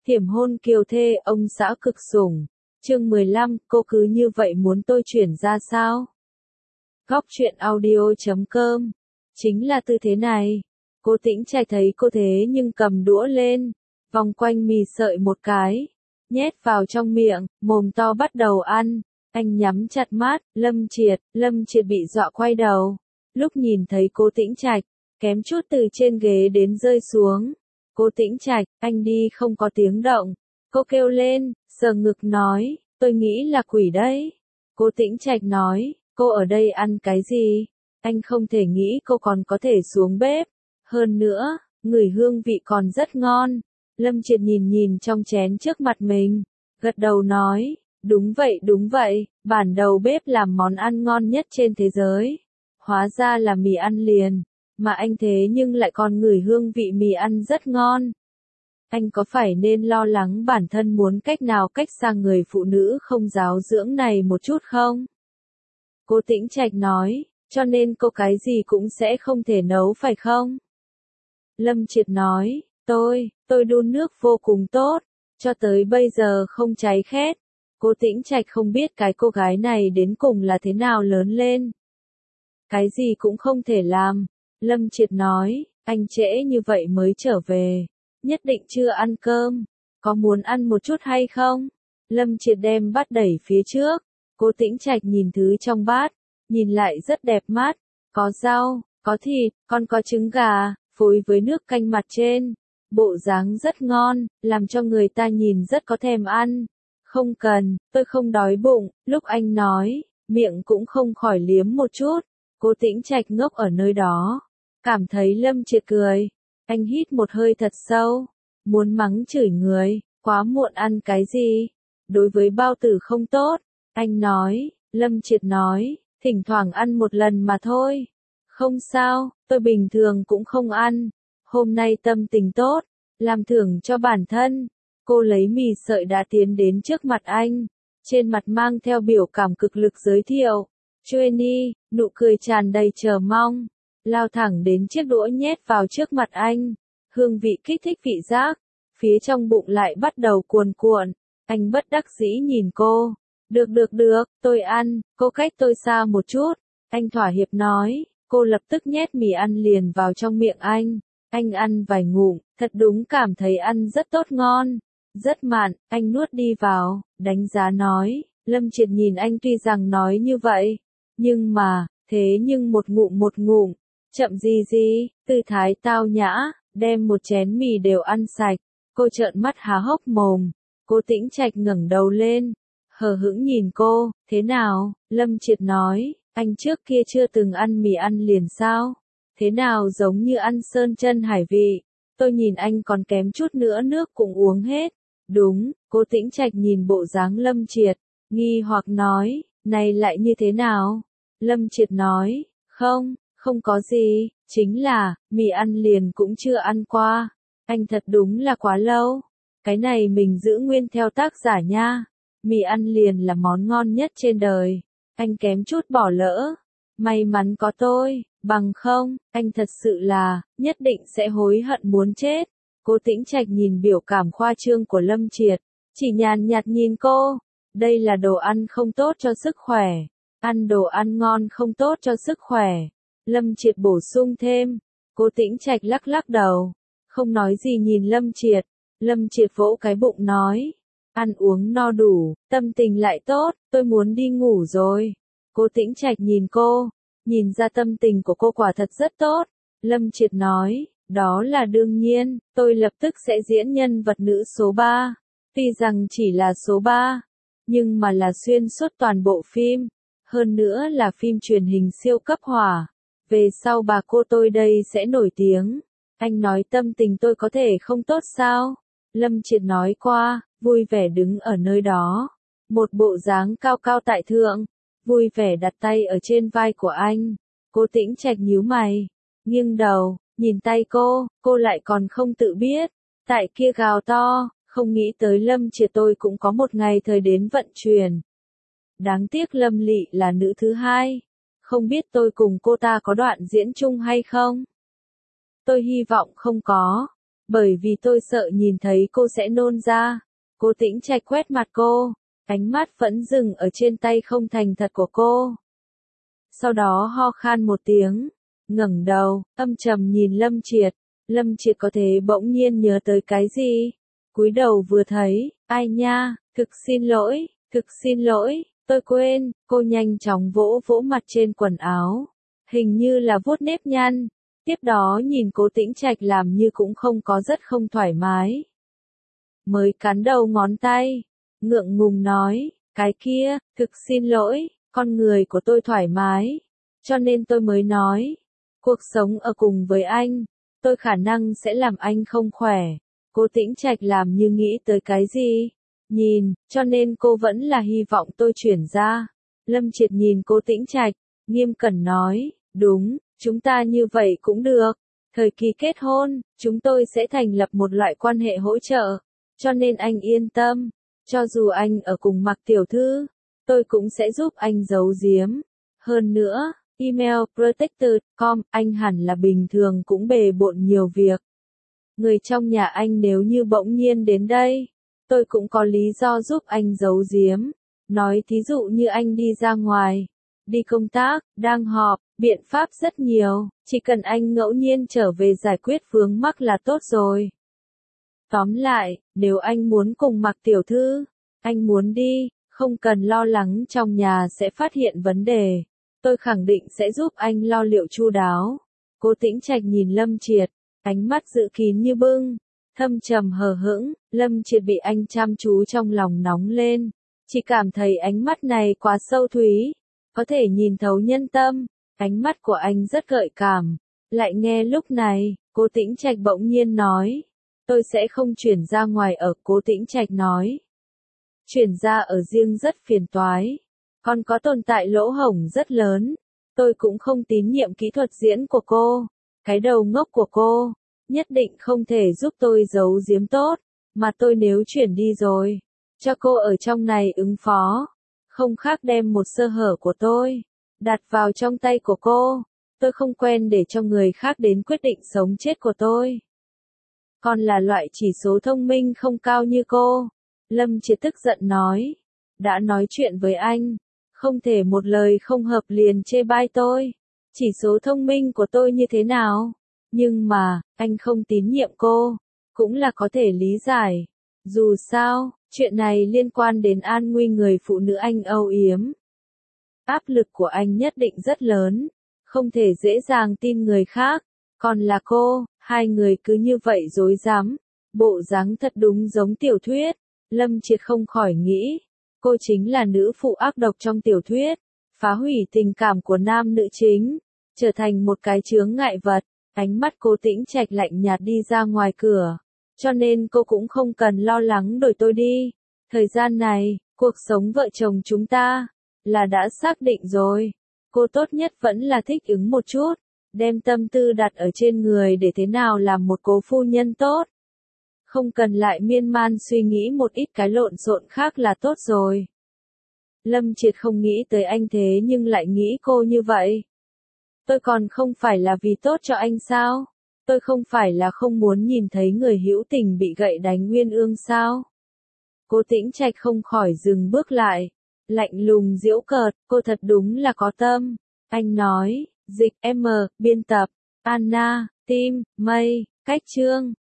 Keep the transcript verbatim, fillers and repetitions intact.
Thiểm hôn kiều thê, ông xã cực sủng. Chương mười lăm, cô cứ như vậy muốn tôi chuyển ra sao? Góc truyện audio chấm com. Chính là tư thế này. Cô Tĩnh Trạch thấy cô thế nhưng cầm đũa lên, vòng quanh mì sợi một cái, nhét vào trong miệng, mồm to bắt đầu ăn. Anh nhắm chặt mắt, Lâm Triệt, Lâm Triệt bị dọa quay đầu. Lúc nhìn thấy cô Tĩnh Trạch, kém chút từ trên ghế đến rơi xuống. Cô Tĩnh Trạch, anh đi không có tiếng động. Cô kêu lên, sờ ngực nói, tôi nghĩ là quỷ đấy. Cô Tĩnh Trạch nói, cô ở đây ăn cái gì? Anh không thể nghĩ cô còn có thể xuống bếp. Hơn nữa, ngửi hương vị còn rất ngon. Lâm Triệt nhìn nhìn trong chén trước mặt mình, gật đầu nói, đúng vậy đúng vậy, bản đầu bếp làm món ăn ngon nhất trên thế giới. Hóa ra là mì ăn liền, mà anh thế nhưng lại còn ngửi hương vị mì ăn rất ngon. Anh có phải nên lo lắng bản thân muốn cách nào cách xa người phụ nữ không giáo dưỡng này một chút không? Cô Tĩnh Trạch nói, cho nên cô cái gì cũng sẽ không thể nấu phải không? Lâm Triệt nói, tôi, tôi đun nước vô cùng tốt, cho tới bây giờ không cháy khét. Cô Tĩnh Trạch không biết cái cô gái này đến cùng là thế nào lớn lên. Cái gì cũng không thể làm. Lâm Triệt nói, anh trễ như vậy mới trở về, nhất định chưa ăn cơm, có muốn ăn một chút hay không? Lâm Triệt đem bát đẩy phía trước, cô Tĩnh Trạch nhìn thứ trong bát, nhìn lại rất đẹp mắt, có rau, có thịt, còn có trứng gà, phối với nước canh mặt trên, bộ dáng rất ngon, làm cho người ta nhìn rất có thèm ăn. Không cần, tôi không đói bụng, lúc anh nói, miệng cũng không khỏi liếm một chút. Cô Tĩnh Trạch ngốc ở nơi đó, cảm thấy Lâm Triệt cười. Anh hít một hơi thật sâu, muốn mắng chửi người, quá muộn ăn cái gì, đối với bao tử không tốt. Anh nói, Lâm Triệt nói, thỉnh thoảng ăn một lần mà thôi. Không sao, tôi bình thường cũng không ăn. Hôm nay tâm tình tốt, làm thưởng cho bản thân. Cô lấy mì sợi đã tiến đến trước mặt anh, trên mặt mang theo biểu cảm cực lực giới thiệu. Johnny, nụ cười tràn đầy chờ mong, lao thẳng đến chiếc đũa nhét vào trước mặt anh. Hương vị kích thích vị giác, phía trong bụng lại bắt đầu cuồn cuộn. Anh bất đắc dĩ nhìn cô. Được được được, tôi ăn, cô cách tôi xa một chút. Anh thỏa hiệp nói, cô lập tức nhét mì ăn liền vào trong miệng anh. Anh ăn vài ngụm, thật đúng cảm thấy ăn rất tốt ngon. Rất mặn, anh nuốt đi vào, đánh giá nói. Lâm Triệt nhìn anh tuy rằng nói như vậy, nhưng mà, thế nhưng một ngụm một ngụm, chậm gì gì, tư thái tao nhã, đem một chén mì đều ăn sạch. Cô trợn mắt há hốc mồm. Cô Tĩnh Trạch ngẩng đầu lên, hờ hững nhìn cô, thế nào? Lâm Triệt nói, anh trước kia chưa từng ăn mì ăn liền sao? Thế nào giống như ăn sơn chân hải vị? Tôi nhìn anh còn kém chút nữa nước cũng uống hết. Đúng, cô Tĩnh Trạch nhìn bộ dáng Lâm Triệt, nghi hoặc nói, này lại như thế nào? Lâm Triệt nói, không, không có gì, chính là, mì ăn liền cũng chưa ăn qua. Anh thật đúng là quá lâu. Cái này mình giữ nguyên theo tác giả nha. Mì ăn liền là món ngon nhất trên đời. Anh kém chút bỏ lỡ. May mắn có tôi, bằng không, anh thật sự là, nhất định sẽ hối hận muốn chết. Cô Tĩnh Trạch nhìn biểu cảm khoa trương của Lâm Triệt, chỉ nhàn nhạt nhìn cô. Đây là đồ ăn không tốt cho sức khỏe. Ăn đồ ăn ngon không tốt cho sức khỏe. Lâm Triệt bổ sung thêm. Cô Tĩnh Trạch lắc lắc đầu, không nói gì nhìn Lâm Triệt. Lâm Triệt vỗ cái bụng nói, ăn uống no đủ, tâm tình lại tốt, tôi muốn đi ngủ rồi. Cô Tĩnh Trạch nhìn cô, nhìn ra tâm tình của cô quả thật rất tốt. Lâm Triệt nói, đó là đương nhiên, tôi lập tức sẽ diễn nhân vật nữ số ba. Tuy rằng chỉ là số ba, nhưng mà là xuyên suốt toàn bộ phim. Hơn nữa là phim truyền hình siêu cấp hỏa. Về sau bà cô tôi đây sẽ nổi tiếng. Anh nói tâm tình tôi có thể không tốt sao? Lâm Triệt nói qua, vui vẻ đứng ở nơi đó. Một bộ dáng cao cao tại thượng, vui vẻ đặt tay ở trên vai của anh. Cô Tĩnh Trạch nhíu mày, nghiêng đầu, nhìn tay cô, cô lại còn không tự biết. Tại kia gào to, không nghĩ tới Lâm Triệt tôi cũng có một ngày thời đến vận chuyển. Đáng tiếc Lâm Lị là nữ thứ hai. Không biết tôi cùng cô ta có đoạn diễn chung hay không? Tôi hy vọng không có. Bởi vì tôi sợ nhìn thấy cô sẽ nôn ra. Cố Tĩnh Trạch quét mặt cô, ánh mắt vẫn dừng ở trên tay không thành thật của cô. Sau đó ho khan một tiếng, ngẩng đầu, âm trầm nhìn Lâm Triệt. Lâm Triệt có thể bỗng nhiên nhớ tới cái gì? Cúi đầu vừa thấy, ai nha, thực xin lỗi, thực xin lỗi, tôi quên, cô nhanh chóng vỗ vỗ mặt trên quần áo. Hình như là vuốt nếp nhăn. Tiếp đó nhìn Cố Tĩnh Trạch làm như cũng không có rất không thoải mái. Mới cắn đầu ngón tay, ngượng ngùng nói, cái kia, thực xin lỗi, con người của tôi thoải mái, cho nên tôi mới nói, cuộc sống ở cùng với anh, tôi khả năng sẽ làm anh không khỏe. Cố Tĩnh Trạch làm như nghĩ tới cái gì, nhìn, cho nên cô vẫn là hy vọng tôi chuyển ra. Lâm Triệt nhìn Cố Tĩnh Trạch, nghiêm cẩn nói, đúng, chúng ta như vậy cũng được. Thời kỳ kết hôn, chúng tôi sẽ thành lập một loại quan hệ hỗ trợ, cho nên anh yên tâm, cho dù anh ở cùng Mạc tiểu thư, tôi cũng sẽ giúp anh giấu giếm. Hơn nữa, email protected chấm com, anh hẳn là bình thường cũng bề bộn nhiều việc. Người trong nhà anh nếu như bỗng nhiên đến đây, tôi cũng có lý do giúp anh giấu giếm. Nói thí dụ như anh đi ra ngoài, đi công tác, đang họp, biện pháp rất nhiều, chỉ cần anh ngẫu nhiên trở về giải quyết vướng mắc là tốt rồi. Tóm lại, nếu anh muốn cùng Mạc tiểu thư, anh muốn đi, không cần lo lắng trong nhà sẽ phát hiện vấn đề. Tôi khẳng định sẽ giúp anh lo liệu chu đáo. Cố Tĩnh Trạch nhìn Lâm Triệt, ánh mắt giữ kín như bưng, thâm trầm hờ hững. Lâm Triệt bị anh chăm chú trong lòng nóng lên, chỉ cảm thấy ánh mắt này quá sâu thúy, có thể nhìn thấu nhân tâm. Ánh mắt của anh rất gợi cảm. Lại nghe lúc này, Cố Tĩnh Trạch bỗng nhiên nói, tôi sẽ không chuyển ra ngoài ở. Cố Tĩnh Trạch nói, chuyển ra ở riêng rất phiền toái, còn có tồn tại lỗ hổng rất lớn. Tôi cũng không tín nhiệm kỹ thuật diễn của cô, cái đầu ngốc của cô, nhất định không thể giúp tôi giấu giếm tốt, mà tôi nếu chuyển đi rồi, cho cô ở trong này ứng phó, không khác đem một sơ hở của tôi đặt vào trong tay của cô. Tôi không quen để cho người khác đến quyết định sống chết của tôi. Còn là loại chỉ số thông minh không cao như cô. Lâm Triệt tức giận nói, đã nói chuyện với anh, không thể một lời không hợp liền chê bai tôi. Chỉ số thông minh của tôi như thế nào? Nhưng mà, anh không tín nhiệm cô, cũng là có thể lý giải. Dù sao, chuyện này liên quan đến an nguy người phụ nữ anh âu yếm. Áp lực của anh nhất định rất lớn, không thể dễ dàng tin người khác. Còn là cô, hai người cứ như vậy dối dám, bộ dáng thật đúng giống tiểu thuyết. Lâm Triệt không khỏi nghĩ, cô chính là nữ phụ ác độc trong tiểu thuyết, phá hủy tình cảm của nam nữ chính, trở thành một cái chướng ngại vật. Ánh mắt Cố Tĩnh Trạch lạnh nhạt đi ra ngoài cửa, cho nên cô cũng không cần lo lắng đổi tôi đi. Thời gian này, cuộc sống vợ chồng chúng ta là đã xác định rồi. Cô tốt nhất vẫn là thích ứng một chút, đem tâm tư đặt ở trên người để thế nào làm một cố phu nhân tốt. Không cần lại miên man suy nghĩ một ít cái lộn xộn khác là tốt rồi. Lâm Triệt không nghĩ tới anh thế nhưng lại nghĩ cô như vậy. Tôi còn không phải là vì tốt cho anh sao? Tôi không phải là không muốn nhìn thấy người hữu tình bị gậy đánh uyên ương sao? Cố Tĩnh Trạch không khỏi dừng bước lại, lạnh lùng giễu cợt, cô thật đúng là có tâm. Anh nói, dịch M, biên tập, Anna, Tim, Mây, cách chương.